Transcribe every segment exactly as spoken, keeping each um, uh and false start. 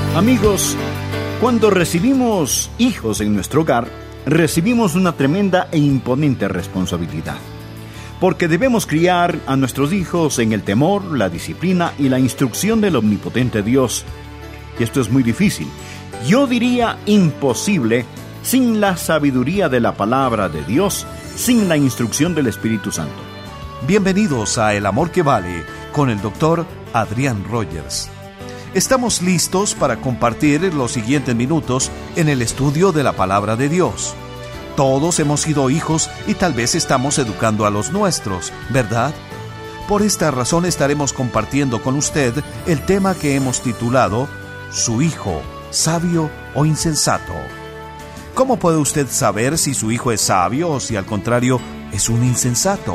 Amigos, cuando recibimos hijos en nuestro hogar, recibimos una tremenda e imponente responsabilidad, porque debemos criar a nuestros hijos en el temor, la disciplina y la instrucción del omnipotente Dios. Y esto es muy difícil, yo diría imposible, sin la sabiduría de la palabra de Dios, sin la instrucción del Espíritu Santo. Bienvenidos a El Amor que Vale, con el doctor Adrián Rogers. Estamos listos para compartir los siguientes minutos en el estudio de la palabra de Dios. Todos hemos sido hijos y tal vez estamos educando a los nuestros, ¿verdad? Por esta razón estaremos compartiendo con usted el tema que hemos titulado Su hijo, sabio o insensato. ¿Cómo puede usted saber si su hijo es sabio o si al contrario es un insensato?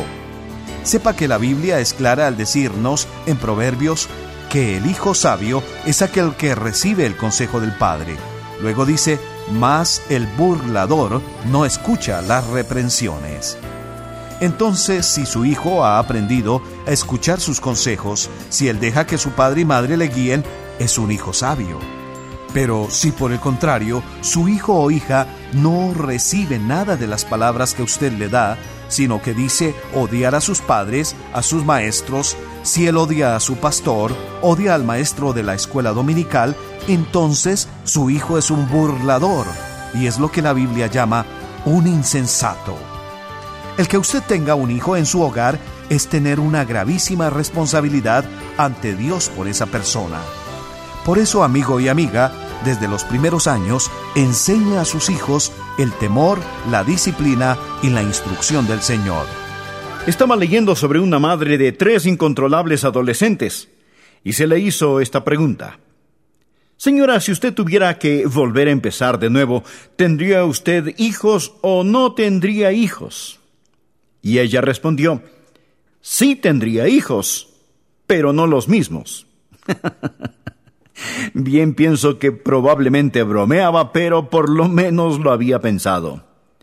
Sepa que la Biblia es clara al decirnos en Proverbios que el hijo sabio es aquel que recibe el consejo del padre. Luego dice, mas el burlador no escucha las reprensiones. Entonces, si su hijo ha aprendido a escuchar sus consejos, si él deja que su padre y madre le guíen, es un hijo sabio. Pero si por el contrario, su hijo o hija no recibe nada de las palabras que usted le da, sino que dice odiar a sus padres, a sus maestros, si él odia a su pastor, odia al maestro de la escuela dominical, entonces su hijo es un burlador, y es lo que la Biblia llama un insensato. El que usted tenga un hijo en su hogar es tener una gravísima responsabilidad ante Dios por esa persona. Por eso, amigo y amiga, desde los primeros años, enseña a sus hijos el temor, la disciplina y la instrucción del Señor. Estaba leyendo sobre una madre de tres incontrolables adolescentes y se le hizo esta pregunta. Señora, si usted tuviera que volver a empezar de nuevo, ¿tendría usted hijos o no tendría hijos? Y ella respondió, sí tendría hijos, pero no los mismos. Bien, pienso que probablemente bromeaba, pero por lo menos lo había pensado.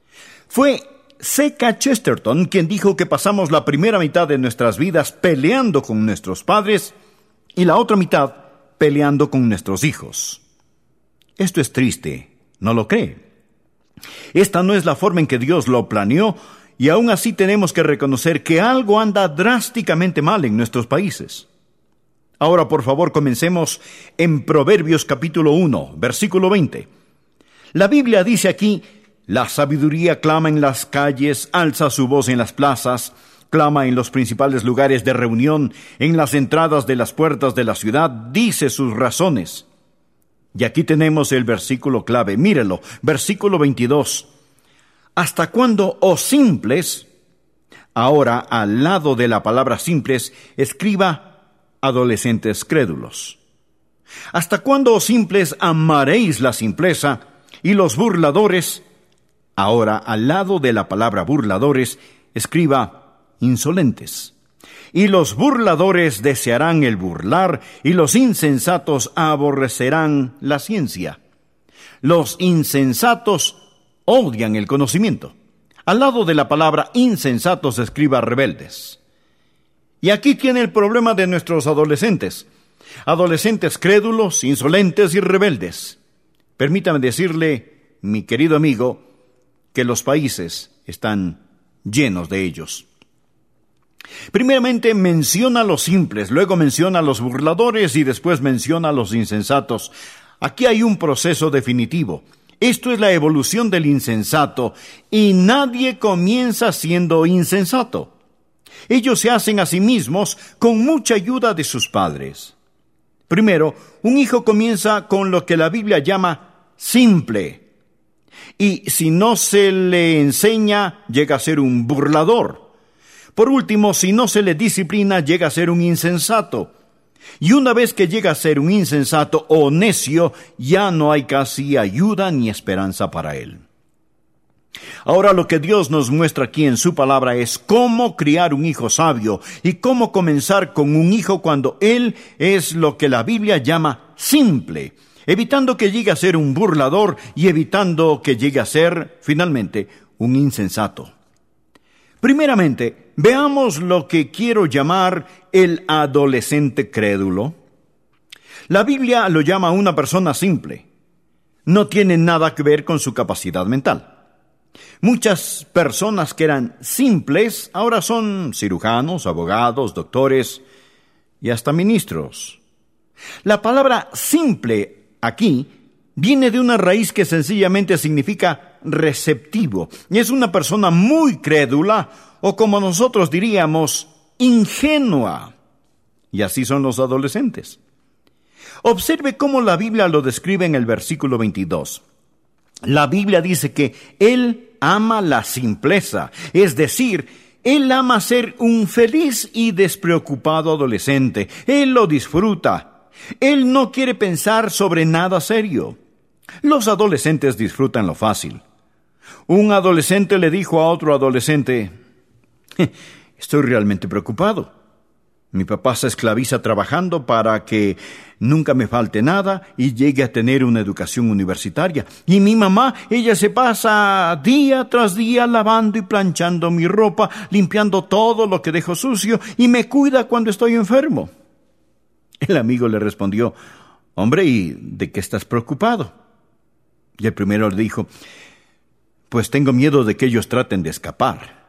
Fue C K Chesterton quien dijo que pasamos la primera mitad de nuestras vidas peleando con nuestros padres y la otra mitad peleando con nuestros hijos. Esto es triste, ¿no lo cree? Esta no es la forma en que Dios lo planeó y aún así tenemos que reconocer que algo anda drásticamente mal en nuestros países. Ahora, por favor, comencemos en Proverbios capítulo uno, versículo veinte. La Biblia dice aquí, la sabiduría clama en las calles, alza su voz en las plazas, clama en los principales lugares de reunión, en las entradas de las puertas de la ciudad, dice sus razones. Y aquí tenemos el versículo clave, mírelo, versículo veintidós. ¿Hasta cuándo, oh simples? Ahora, al lado de la palabra simples, escriba adolescentes crédulos. ¿Hasta cuándo, oh simples, amaréis la simpleza y los burladores? Ahora, al lado de la palabra burladores, escriba insolentes. Y los burladores desearán el burlar, y los insensatos aborrecerán la ciencia. Los insensatos odian el conocimiento. Al lado de la palabra insensatos, escriba rebeldes. Y aquí tiene el problema de nuestros adolescentes. Adolescentes crédulos, insolentes y rebeldes. Permítame decirle, mi querido amigo, que los países están llenos de ellos. Primeramente menciona a los simples, luego menciona a los burladores y después menciona a los insensatos. Aquí hay un proceso definitivo. Esto es la evolución del insensato y nadie comienza siendo insensato. Ellos se hacen a sí mismos con mucha ayuda de sus padres. Primero, un hijo comienza con lo que la Biblia llama simple. Y si no se le enseña, llega a ser un burlador. Por último, si no se le disciplina, llega a ser un insensato. Y una vez que llega a ser un insensato o necio, ya no hay casi ayuda ni esperanza para él. Ahora lo que Dios nos muestra aquí en su palabra es cómo criar un hijo sabio y cómo comenzar con un hijo cuando él es lo que la Biblia llama simple, evitando que llegue a ser un burlador y evitando que llegue a ser, finalmente, un insensato. Primeramente, veamos lo que quiero llamar el adolescente crédulo. La Biblia lo llama una persona simple. No tiene nada que ver con su capacidad mental. Muchas personas que eran simples ahora son cirujanos, abogados, doctores y hasta ministros. La palabra simple aquí viene de una raíz que sencillamente significa receptivo. Es una persona muy crédula o, como nosotros diríamos, ingenua. Y así son los adolescentes. Observe cómo la Biblia lo describe en el versículo veintidós. La Biblia dice que Él ama la simpleza, es decir, Él ama ser un feliz y despreocupado adolescente. Él lo disfruta. Él no quiere pensar sobre nada serio. Los adolescentes disfrutan lo fácil. Un adolescente le dijo a otro adolescente: estoy realmente preocupado. Mi papá se esclaviza trabajando para que nunca me falte nada y llegue a tener una educación universitaria. Y mi mamá, ella se pasa día tras día lavando y planchando mi ropa, limpiando todo lo que dejo sucio y me cuida cuando estoy enfermo. El amigo le respondió: hombre, ¿y de qué estás preocupado? Y el primero le dijo: pues tengo miedo de que ellos traten de escapar.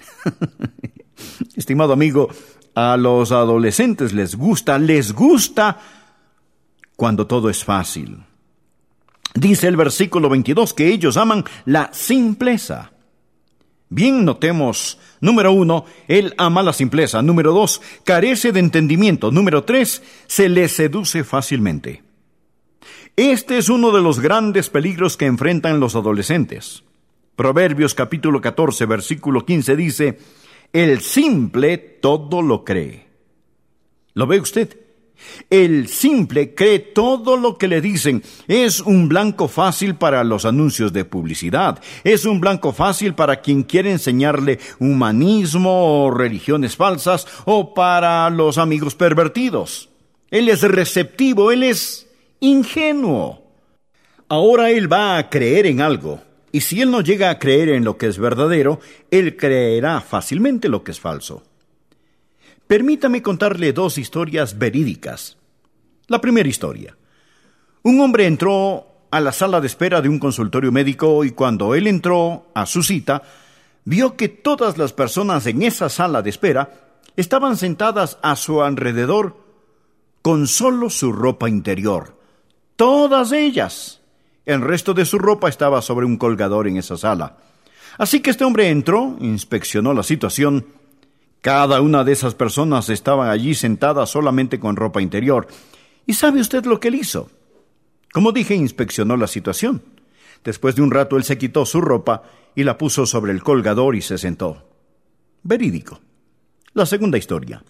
Estimado amigo, a los adolescentes les gusta, les gusta cuando todo es fácil. Dice el versículo veintidós que ellos aman la simpleza. Bien, notemos, número uno, él ama la simpleza. Número dos, carece de entendimiento. Número tres, se le seduce fácilmente. Este es uno de los grandes peligros que enfrentan los adolescentes. Proverbios capítulo catorce, versículo quince dice: el simple todo lo cree. ¿Lo ve usted? El simple cree todo lo que le dicen. Es un blanco fácil para los anuncios de publicidad. Es un blanco fácil para quien quiere enseñarle humanismo o religiones falsas, o para los amigos pervertidos. Él es receptivo, él es ingenuo. Ahora él va a creer en algo. Y si él no llega a creer en lo que es verdadero, él creerá fácilmente lo que es falso. Permítame contarle dos historias verídicas. La primera historia. Un hombre entró a la sala de espera de un consultorio médico y cuando él entró a su cita, vio que todas las personas en esa sala de espera estaban sentadas a su alrededor con solo su ropa interior. Todas ellas. El resto de su ropa estaba sobre un colgador en esa sala. Así que este hombre entró, inspeccionó la situación. Cada una de esas personas estaban allí sentadas solamente con ropa interior. ¿Y sabe usted lo que él hizo? Como dije, inspeccionó la situación. Después de un rato él se quitó su ropa y la puso sobre el colgador y se sentó. Verídico. La segunda historia.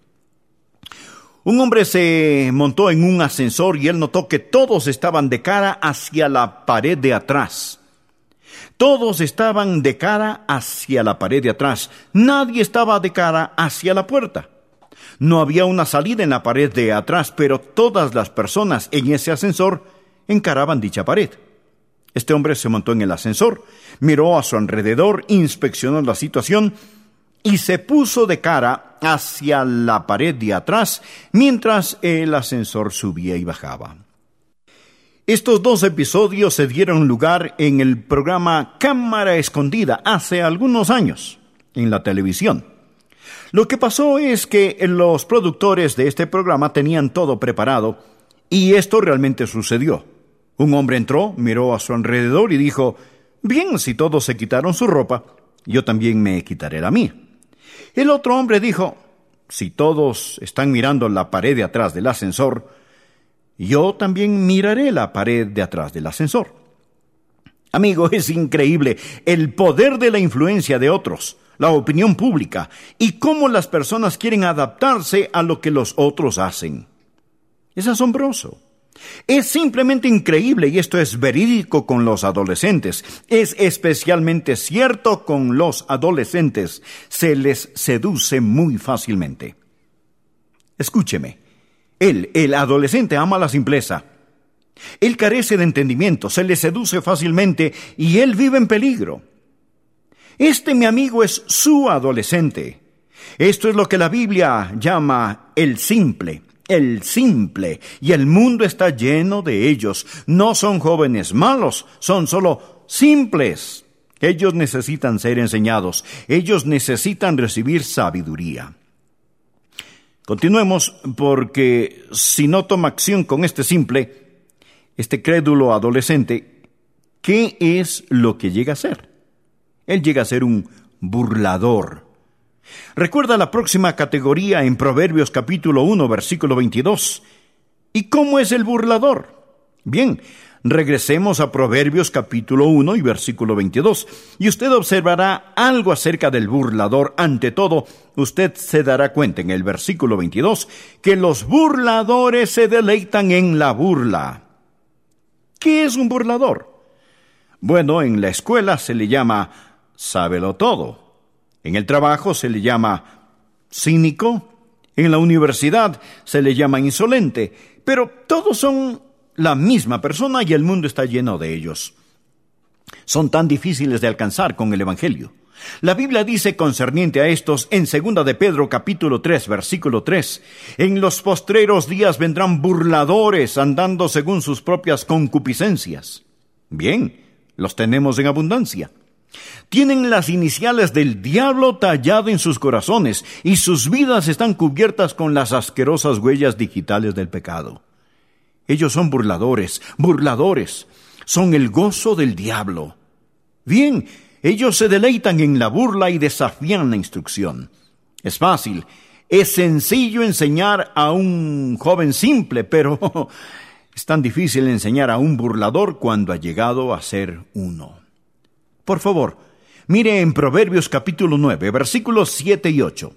Un hombre se montó en un ascensor y él notó que todos estaban de cara hacia la pared de atrás. Todos estaban de cara hacia la pared de atrás. Nadie estaba de cara hacia la puerta. No había una salida en la pared de atrás, pero todas las personas en ese ascensor encaraban dicha pared. Este hombre se montó en el ascensor, miró a su alrededor, inspeccionó la situación y se puso de cara hacia la pared de atrás mientras el ascensor subía y bajaba. Estos dos episodios se dieron lugar en el programa Cámara Escondida hace algunos años en la televisión. Lo que pasó es que los productores de este programa tenían todo preparado y esto realmente sucedió. Un hombre entró, miró a su alrededor y dijo: bien, si todos se quitaron su ropa, yo también me quitaré la mía. El otro hombre dijo: si todos están mirando la pared de atrás del ascensor, yo también miraré la pared de atrás del ascensor. Amigo, es increíble el poder de la influencia de otros, la opinión pública, y cómo las personas quieren adaptarse a lo que los otros hacen. Es asombroso. Es simplemente increíble, y esto es verídico con los adolescentes. Es especialmente cierto con los adolescentes. Se les seduce muy fácilmente. Escúcheme. Él, el adolescente, ama la simpleza. Él carece de entendimiento, se le seduce fácilmente y él vive en peligro. Este, mi amigo, es su adolescente. Esto es lo que la Biblia llama el simple. el simple, y el mundo está lleno de ellos. No son jóvenes malos, son solo simples. Ellos necesitan ser enseñados, ellos necesitan recibir sabiduría. Continuemos, porque si no toma acción con este simple, este crédulo adolescente, ¿qué es lo que llega a ser? Él llega a ser un burlador. Recuerda la próxima categoría en Proverbios capítulo uno, versículo veintidós. ¿Y cómo es el burlador? Bien, regresemos a Proverbios capítulo uno y versículo veintidós, y usted observará algo acerca del burlador. Ante todo, usted se dará cuenta en el versículo veintidós que los burladores se deleitan en la burla. ¿Qué es un burlador? Bueno, en la escuela se le llama sábelo todo. En el trabajo se le llama cínico. En la universidad se le llama insolente. Pero todos son la misma persona y el mundo está lleno de ellos. Son tan difíciles de alcanzar con el Evangelio. La Biblia dice concerniente a estos en segunda de Pedro capítulo tres, versículo tres, en los postreros días vendrán burladores andando según sus propias concupiscencias. Bien, los tenemos en abundancia. Tienen las iniciales del diablo tallado en sus corazones y sus vidas están cubiertas con las asquerosas huellas digitales del pecado. Ellos son burladores, burladores, son el gozo del diablo. Bien, ellos se deleitan en la burla y desafían la instrucción. Es fácil, es sencillo enseñar a un joven simple, pero es tan difícil enseñar a un burlador cuando ha llegado a ser uno. Por favor, mire en Proverbios capítulo nueve, versículos siete y ocho.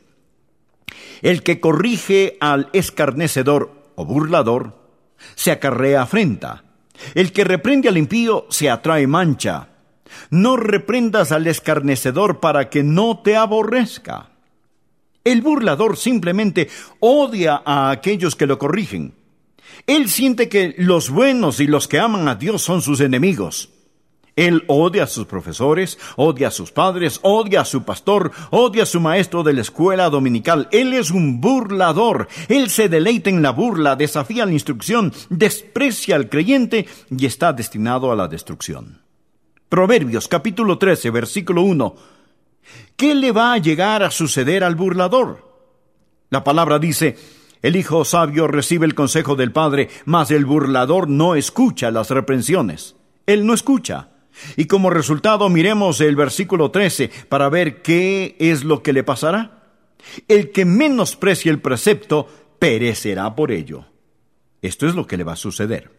El que corrige al escarnecedor o burlador, se acarrea afrenta. El que reprende al impío, se atrae mancha. No reprendas al escarnecedor para que no te aborrezca. El burlador simplemente odia a aquellos que lo corrigen. Él siente que los buenos y los que aman a Dios son sus enemigos. Él odia a sus profesores, odia a sus padres, odia a su pastor, odia a su maestro de la escuela dominical. Él es un burlador. Él se deleita en la burla, desafía la instrucción, desprecia al creyente y está destinado a la destrucción. Proverbios capítulo trece, versículo uno. ¿Qué le va a llegar a suceder al burlador? La palabra dice: el hijo sabio recibe el consejo del padre, mas el burlador no escucha las reprensiones. Él no escucha. Y como resultado, miremos el versículo trece para ver qué es lo que le pasará. El que menosprecie el precepto perecerá por ello. Esto es lo que le va a suceder.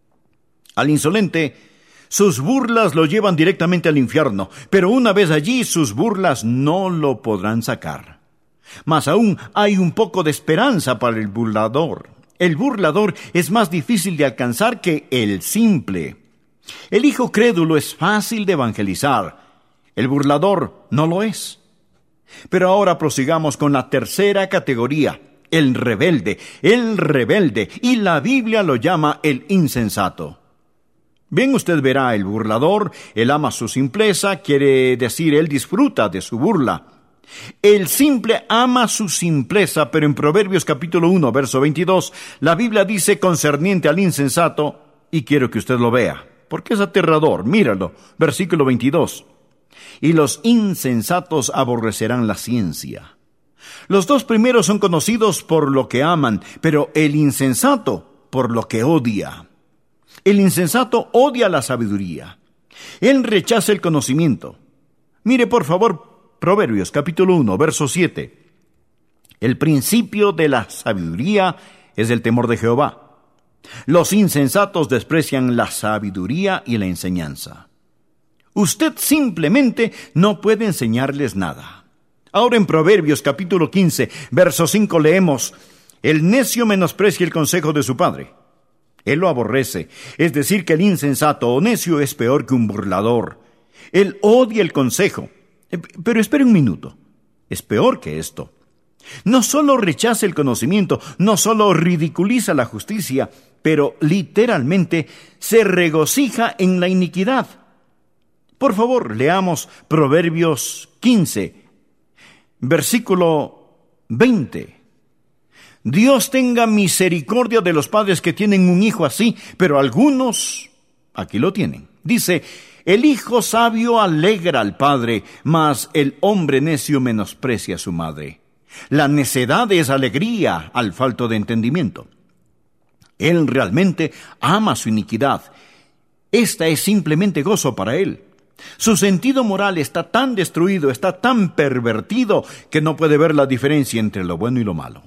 Al insolente, sus burlas lo llevan directamente al infierno, pero una vez allí, sus burlas no lo podrán sacar. Mas aún hay un poco de esperanza para el burlador. El burlador es más difícil de alcanzar que el simple. El hijo crédulo es fácil de evangelizar. El burlador no lo es. Pero ahora prosigamos con la tercera categoría, el rebelde. El rebelde, y la Biblia lo llama el insensato. Bien, usted verá, el burlador, él ama su simpleza, quiere decir, él disfruta de su burla. El simple ama su simpleza, pero en Proverbios capítulo uno, verso veintidós, la Biblia dice concerniente al insensato, y quiero que usted lo vea, porque es aterrador. Míralo, versículo veintidós. Y los insensatos aborrecerán la ciencia. Los dos primeros son conocidos por lo que aman, pero el insensato por lo que odia. El insensato odia la sabiduría. Él rechaza el conocimiento. Mire, por favor, Proverbios capítulo uno, verso siete. El principio de la sabiduría es el temor de Jehová. Los insensatos desprecian la sabiduría y la enseñanza. Usted simplemente no puede enseñarles nada. Ahora en Proverbios capítulo quince, verso cinco leemos: el necio menosprecia el consejo de su padre. Él lo aborrece. Es decir, que el insensato o necio es peor que un burlador. Él odia el consejo. Pero espere un minuto. Es peor que esto. No solo rechaza el conocimiento, no solo ridiculiza la justicia, pero literalmente se regocija en la iniquidad. Por favor, leamos Proverbios quince, versículo veinte. Dios tenga misericordia de los padres que tienen un hijo así, pero algunos aquí lo tienen. Dice, el hijo sabio alegra al padre, mas el hombre necio menosprecia a su madre. La necedad es alegría al falto de entendimiento. Él realmente ama su iniquidad. Esta es simplemente gozo para él. Su sentido moral está tan destruido, está tan pervertido, que no puede ver la diferencia entre lo bueno y lo malo.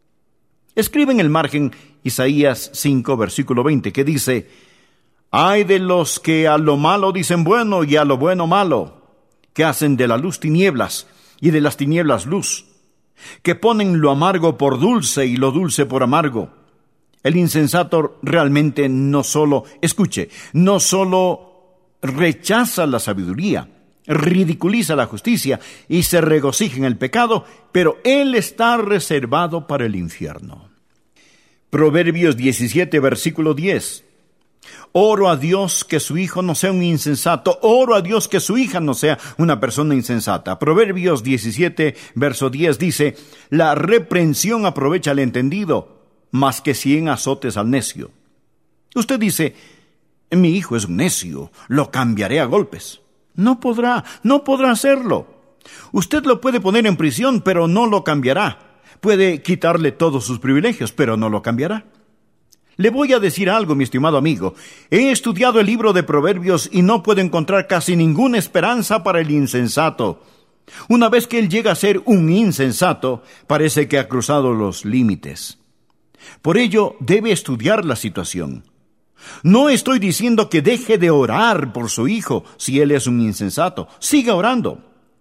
Escribe en el margen Isaías cinco, versículo veinte, que dice, «Ay de los que a lo malo dicen bueno y a lo bueno malo, que hacen de la luz tinieblas y de las tinieblas luz, que ponen lo amargo por dulce y lo dulce por amargo». El insensato realmente no solo, escuche, no solo rechaza la sabiduría, ridiculiza la justicia y se regocija en el pecado, pero él está reservado para el infierno. Proverbios diecisiete, versículo diez. Oro a Dios que su hijo no sea un insensato, oro a Dios que su hija no sea una persona insensata. Proverbios diecisiete, verso diez dice, la reprensión aprovecha al entendido, más que cien azotes al necio. Usted dice, mi hijo es un necio, lo cambiaré a golpes. No podrá, no podrá hacerlo. Usted lo puede poner en prisión, pero no lo cambiará. Puede quitarle todos sus privilegios, pero no lo cambiará. Le voy a decir algo, mi estimado amigo. He estudiado el libro de Proverbios y no puedo encontrar casi ninguna esperanza para el insensato. Una vez que él llega a ser un insensato, parece que ha cruzado los límites. Por ello, debe estudiar la situación. No estoy diciendo que deje de orar por su hijo si él es un insensato. Siga orando.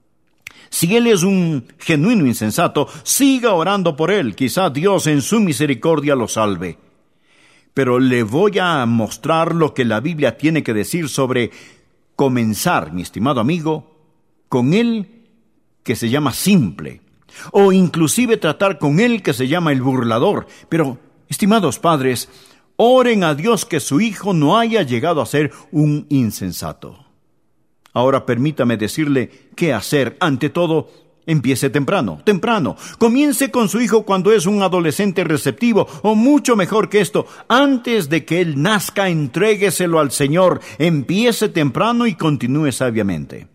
Si él es un genuino insensato, siga orando por él. Quizá Dios en su misericordia lo salve. Pero le voy a mostrar lo que la Biblia tiene que decir sobre comenzar, mi estimado amigo, con él que se llama simple, o inclusive tratar con él que se llama el burlador. Pero, estimados padres, oren a Dios que su hijo no haya llegado a ser un insensato. Ahora permítame decirle qué hacer. Ante todo, empiece temprano, temprano. Comience con su hijo cuando es un adolescente receptivo, o mucho mejor que esto, antes de que él nazca, entrégueselo al Señor. Empiece temprano y continúe sabiamente.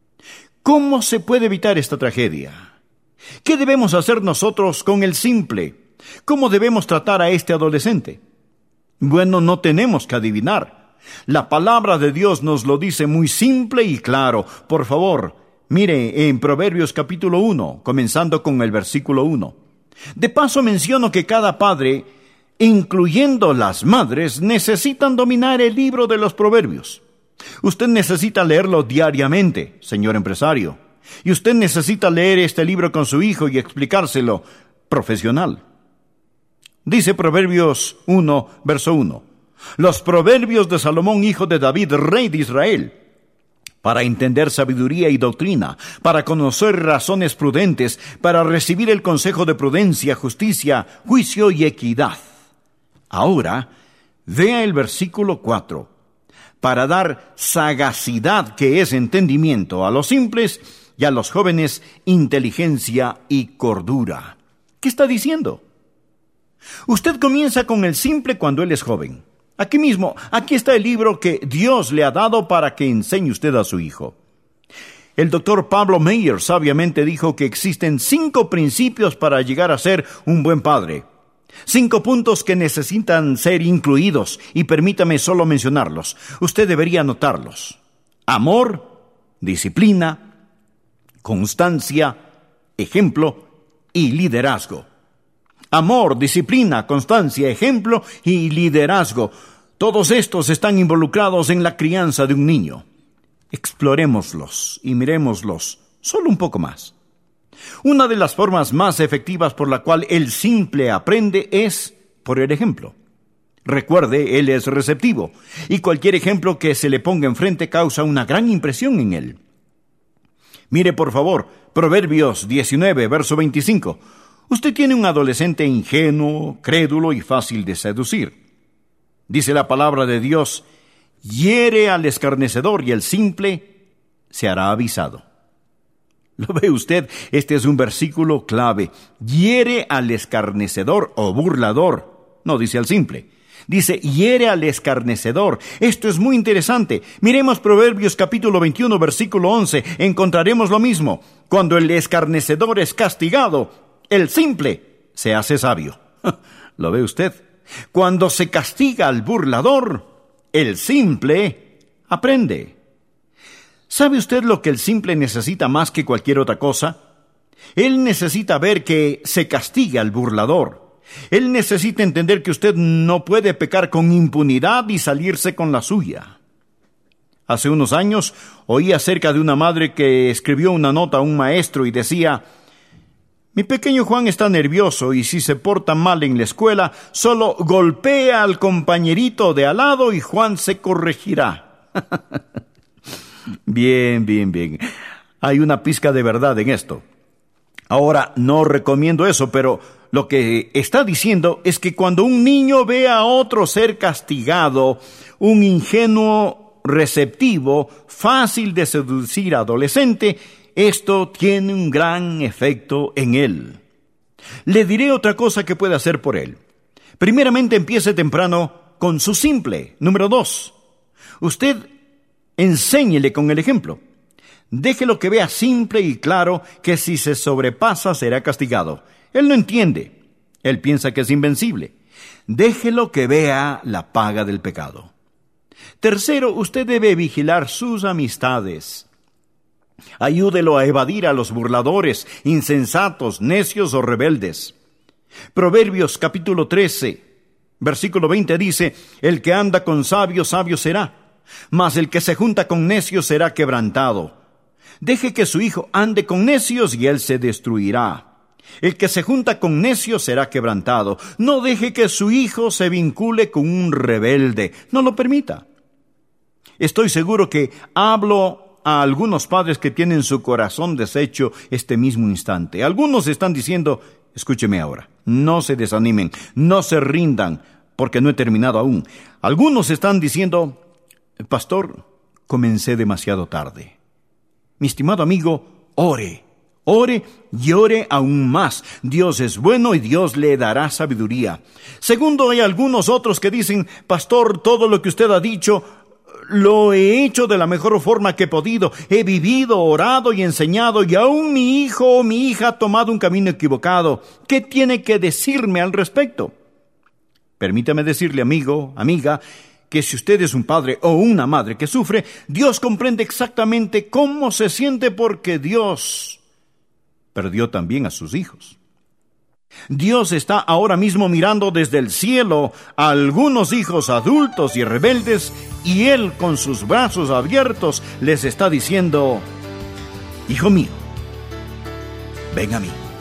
¿Cómo se puede evitar esta tragedia? ¿Qué debemos hacer nosotros con el simple? ¿Cómo debemos tratar a este adolescente? Bueno, no tenemos que adivinar. La palabra de Dios nos lo dice muy simple y claro. Por favor, mire en Proverbios capítulo uno, comenzando con el versículo uno. De paso menciono que cada padre, incluyendo las madres, necesitan dominar el libro de los Proverbios. Usted necesita leerlo diariamente, señor empresario. Y usted necesita leer este libro con su hijo y explicárselo profesional. Dice Proverbios uno, verso uno. Los proverbios de Salomón, hijo de David, rey de Israel, para entender sabiduría y doctrina, para conocer razones prudentes, para recibir el consejo de prudencia, justicia, juicio y equidad. Ahora, vea el versículo cuatro. Para dar sagacidad, que es entendimiento, a los simples, y a los jóvenes inteligencia y cordura. ¿Qué está diciendo? Usted comienza con el simple cuando él es joven. Aquí mismo, aquí está el libro que Dios le ha dado para que enseñe usted a su hijo. El doctor Pablo Meyer sabiamente dijo que existen cinco principios para llegar a ser un buen padre. Cinco puntos que necesitan ser incluidos, y permítame solo mencionarlos. Usted debería anotarlos. Amor, disciplina, constancia, ejemplo y liderazgo. Amor, disciplina, constancia, ejemplo y liderazgo. Todos estos están involucrados en la crianza de un niño. Explorémoslos y mirémoslos solo un poco más. Una de las formas más efectivas por la cual el simple aprende es por el ejemplo. Recuerde, él es receptivo, y cualquier ejemplo que se le ponga enfrente causa una gran impresión en él. Mire, por favor, Proverbios diecinueve, verso veinticinco. Usted tiene un adolescente ingenuo, crédulo y fácil de seducir. Dice la palabra de Dios, hiere al escarnecedor y el simple se hará avisado. ¿Lo ve usted? Este es un versículo clave. Hiere al escarnecedor o burlador. No dice al simple. Dice, hiere al escarnecedor. Esto es muy interesante. Miremos Proverbios capítulo veintiuno, versículo once. Encontraremos lo mismo. Cuando el escarnecedor es castigado, el simple se hace sabio. ¿Lo ve usted? Cuando se castiga al burlador, el simple aprende. ¿Sabe usted lo que el simple necesita más que cualquier otra cosa? Él necesita ver que se castiga al burlador. Él necesita entender que usted no puede pecar con impunidad y salirse con la suya. Hace unos años oí acerca de una madre que escribió una nota a un maestro y decía: mi pequeño Juan está nervioso y si se porta mal en la escuela, solo golpea al compañerito de al lado y Juan se corregirá. Bien, bien, bien. Hay una pizca de verdad en esto. Ahora, no recomiendo eso, pero lo que está diciendo es que cuando un niño ve a otro ser castigado, un ingenuo, receptivo, fácil de seducir adolescente, esto tiene un gran efecto en él. Le diré otra cosa que puede hacer por él. Primeramente, empiece temprano con su simple. Número dos, usted enséñele con el ejemplo. Déjelo que vea simple y claro que si se sobrepasa será castigado. Él no entiende. Él piensa que es invencible. Déjelo que vea la paga del pecado. Tercero, usted debe vigilar sus amistades. Ayúdelo a evadir a los burladores, insensatos, necios o rebeldes. Proverbios capítulo trece, versículo veinte dice: el que anda con sabios, sabio será, mas el que se junta con necios será quebrantado. Deje que su hijo ande con necios y él se destruirá. El que se junta con necios será quebrantado. No deje que su hijo se vincule con un rebelde. No lo permita. Estoy seguro que hablo a algunos padres que tienen su corazón deshecho este mismo instante. Algunos están diciendo: escúcheme ahora, no se desanimen, no se rindan, porque no he terminado aún. Algunos están diciendo: pastor, comencé demasiado tarde. Mi estimado amigo, ore, ore y ore aún más. Dios es bueno y Dios le dará sabiduría. Segundo, hay algunos otros que dicen: pastor, todo lo que usted ha dicho lo he hecho de la mejor forma que he podido. He vivido, orado y enseñado, y aún mi hijo o mi hija ha tomado un camino equivocado. ¿Qué tiene que decirme al respecto? Permítame decirle, amigo, amiga, que si usted es un padre o una madre que sufre, Dios comprende exactamente cómo se siente, porque Dios perdió también a sus hijos. Dios está ahora mismo mirando desde el cielo a algunos hijos adultos y rebeldes, y Él con sus brazos abiertos les está diciendo: hijo mío, ven a mí.